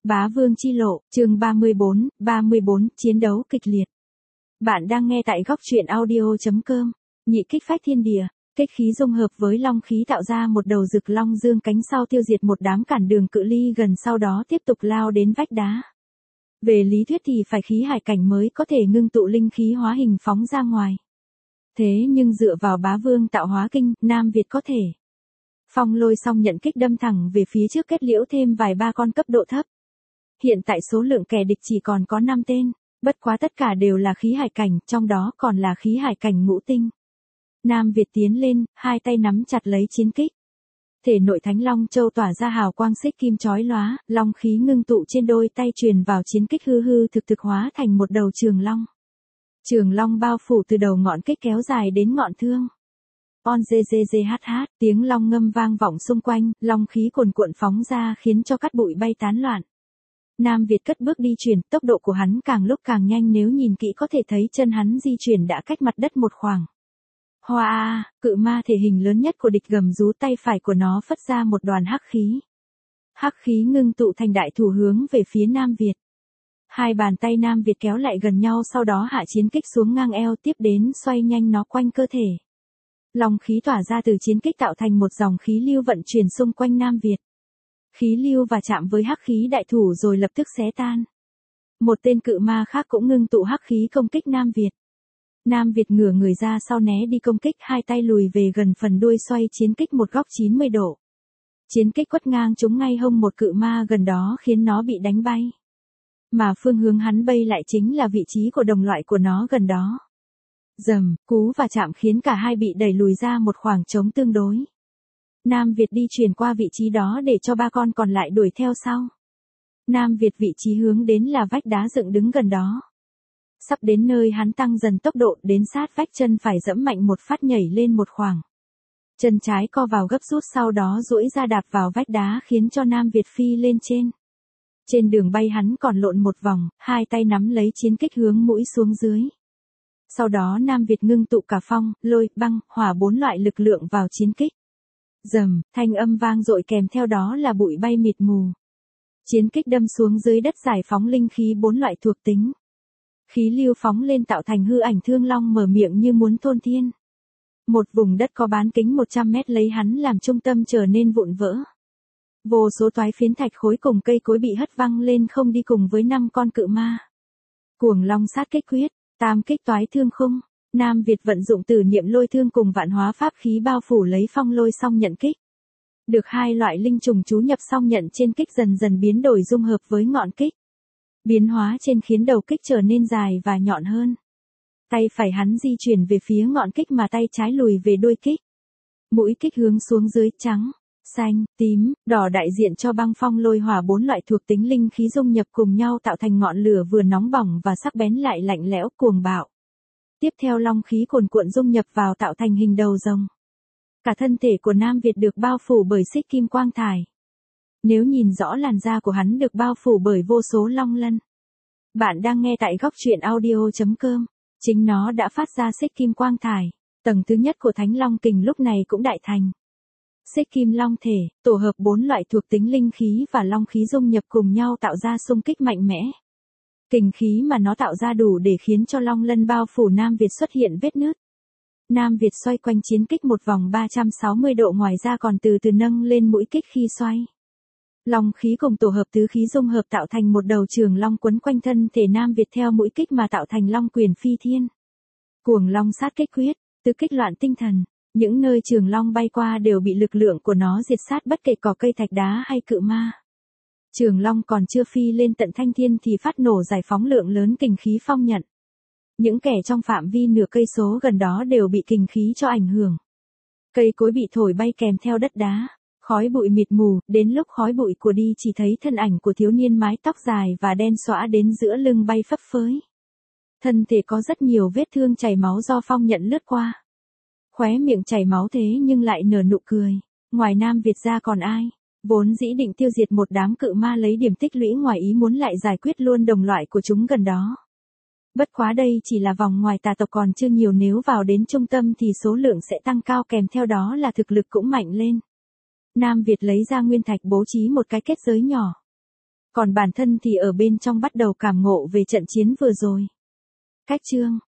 Bá Vương chi lộ, chương 34, chiến đấu kịch liệt. Bạn đang nghe tại góc truyện audio.com. Nhị kích phách thiên địa, kích khí dung hợp với long khí tạo ra một đầu rực long dương cánh sau tiêu diệt một đám cản đường cự ly gần, sau đó tiếp tục lao đến vách đá. Về lý thuyết thì phải khí hải cảnh mới có thể ngưng tụ linh khí hóa hình phóng ra ngoài. Thế nhưng dựa vào Bá Vương tạo hóa kinh, Nam Việt có thể. Phong Lôi xong nhận kích đâm thẳng về phía trước, kết liễu thêm vài ba con cấp độ thấp. Hiện tại số lượng kẻ địch chỉ còn có 5 tên, bất quá tất cả đều là khí hải cảnh, trong đó còn là khí hải cảnh ngũ tinh. Nam Việt tiến lên, hai tay nắm chặt lấy chiến kích. Thể nội Thánh Long Châu tỏa ra hào quang xích kim chói lóa, long khí ngưng tụ trên đôi tay truyền vào chiến kích, hư hư thực hóa thành một đầu trường long. Trường long bao phủ từ đầu ngọn kích kéo dài đến ngọn thương. On GGGHH, tiếng long ngâm vang vọng xung quanh, long khí cuồn cuộn phóng ra khiến cho cát bụi bay tán loạn. Nam Việt cất bước đi chuyển, tốc độ của hắn càng lúc càng nhanh, nếu nhìn kỹ có thể thấy chân hắn di chuyển đã cách mặt đất một khoảng. Hoa, cự ma thể hình lớn nhất của địch gầm rú, tay phải của nó phất ra một đoàn hắc khí. Hắc khí ngưng tụ thành đại thủ hướng về phía Nam Việt. Hai bàn tay Nam Việt kéo lại gần nhau, sau đó hạ chiến kích xuống ngang eo, tiếp đến xoay nhanh nó quanh cơ thể. Long khí tỏa ra từ chiến kích tạo thành một dòng khí lưu vận chuyển xung quanh Nam Việt. Khí lưu và chạm với hắc khí đại thủ rồi lập tức xé tan. Một tên cự ma khác cũng ngưng tụ hắc khí công kích Nam Việt. Nam Việt ngửa người ra sau né đi công kích, hai tay lùi về gần phần đuôi, xoay chiến kích một góc 90 độ. Chiến kích quất ngang trúng ngay hông một cự ma gần đó khiến nó bị đánh bay. Mà phương hướng hắn bay lại chính là vị trí của đồng loại của nó gần đó. Rầm, cú và chạm khiến cả hai bị đẩy lùi ra một khoảng trống tương đối. Nam Việt đi chuyển qua vị trí đó để cho ba con còn lại đuổi theo sau. Nam Việt vị trí hướng đến là vách đá dựng đứng gần đó. Sắp đến nơi, hắn tăng dần tốc độ đến sát vách, chân phải giẫm mạnh một phát nhảy lên một khoảng. Chân trái co vào gấp rút, sau đó duỗi ra đạp vào vách đá khiến cho Nam Việt phi lên trên. Trên đường bay hắn còn lộn một vòng, hai tay nắm lấy chiến kích hướng mũi xuống dưới. Sau đó Nam Việt ngưng tụ cả phong, lôi, băng, hỏa 4 loại lực lượng vào chiến kích. Rầm, thanh âm vang dội, kèm theo đó là bụi bay mịt mù. Chiến kích đâm xuống dưới đất, giải phóng linh khí 4 loại thuộc tính. Khí lưu phóng lên tạo thành hư ảnh thương long mở miệng như muốn thôn thiên. Một vùng đất có bán kính 100 mét lấy hắn làm trung tâm trở nên vụn vỡ. Vô số toái phiến thạch khối cùng cây cối bị hất văng lên không, đi cùng với 5 con cự ma. Cuồng long sát kích quyết, tam kích toái thương khung. Nam Việt vận dụng tử niệm lôi thương cùng vạn hóa pháp khí bao phủ lấy phong lôi xong nhận kích. Được hai loại linh trùng chú nhập xong nhận trên kích dần dần biến đổi dung hợp với ngọn kích. Biến hóa trên khiến đầu kích trở nên dài và nhọn hơn. Tay phải hắn di chuyển về phía ngọn kích mà tay trái lùi về đuôi kích. Mũi kích hướng xuống dưới, trắng, xanh, tím, đỏ đại diện cho băng, phong, lôi, hỏa 4 loại thuộc tính linh khí dung nhập cùng nhau tạo thành ngọn lửa vừa nóng bỏng và sắc bén lại lạnh lẽo cuồng bạo. Tiếp theo long khí cuồn cuộn dung nhập vào tạo thành hình đầu rồng. Cả thân thể của Nam Việt được bao phủ bởi xích kim quang thải. Nếu nhìn rõ, làn da của hắn được bao phủ bởi vô số long lân. Bạn đang nghe tại góc truyện audio.com. Chính nó đã phát ra xích kim quang thải. Tầng thứ nhất của Thánh Long Kình lúc này cũng đại thành. Xích kim long thể, tổ hợp 4 loại thuộc tính linh khí và long khí dung nhập cùng nhau tạo ra xung kích mạnh mẽ. Kình khí mà nó tạo ra đủ để khiến cho long lân bao phủ Nam Việt xuất hiện vết nứt. Nam Việt xoay quanh chiến kích một vòng 360 độ, ngoài ra còn từ từ nâng lên mũi kích khi xoay. Long khí cùng tổ hợp tứ khí dung hợp tạo thành một đầu trường long quấn quanh thân thể Nam Việt theo mũi kích mà tạo thành long quyền phi thiên. Cuồng long sát kích quyết, tứ kích loạn tinh thần. Những nơi trường long bay qua đều bị lực lượng của nó diệt sát, bất kể cỏ cây thạch đá hay cự ma. Trường long còn chưa phi lên tận thanh thiên thì phát nổ, giải phóng lượng lớn kình khí phong nhận. Những kẻ trong phạm vi nửa cây số gần đó đều bị kình khí cho ảnh hưởng. Cây cối bị thổi bay kèm theo đất đá. Khói bụi mịt mù, đến lúc khói bụi của đi chỉ thấy thân ảnh của thiếu niên mái tóc dài và đen xõa đến giữa lưng bay phấp phới. Thân thể có rất nhiều vết thương chảy máu do phong nhận lướt qua. Khóe miệng chảy máu thế nhưng lại nở nụ cười. Ngoài Nam Việt ra còn ai? Vốn dĩ định tiêu diệt một đám cự ma lấy điểm tích lũy, ngoài ý muốn lại giải quyết luôn đồng loại của chúng gần đó. Bất quá đây chỉ là vòng ngoài tà tộc còn chưa nhiều, nếu vào đến trung tâm thì số lượng sẽ tăng cao, kèm theo đó là thực lực cũng mạnh lên. Nam Việt lấy ra nguyên thạch bố trí một cái kết giới nhỏ. Còn bản thân thì ở bên trong bắt đầu cảm ngộ về trận chiến vừa rồi. Cách chương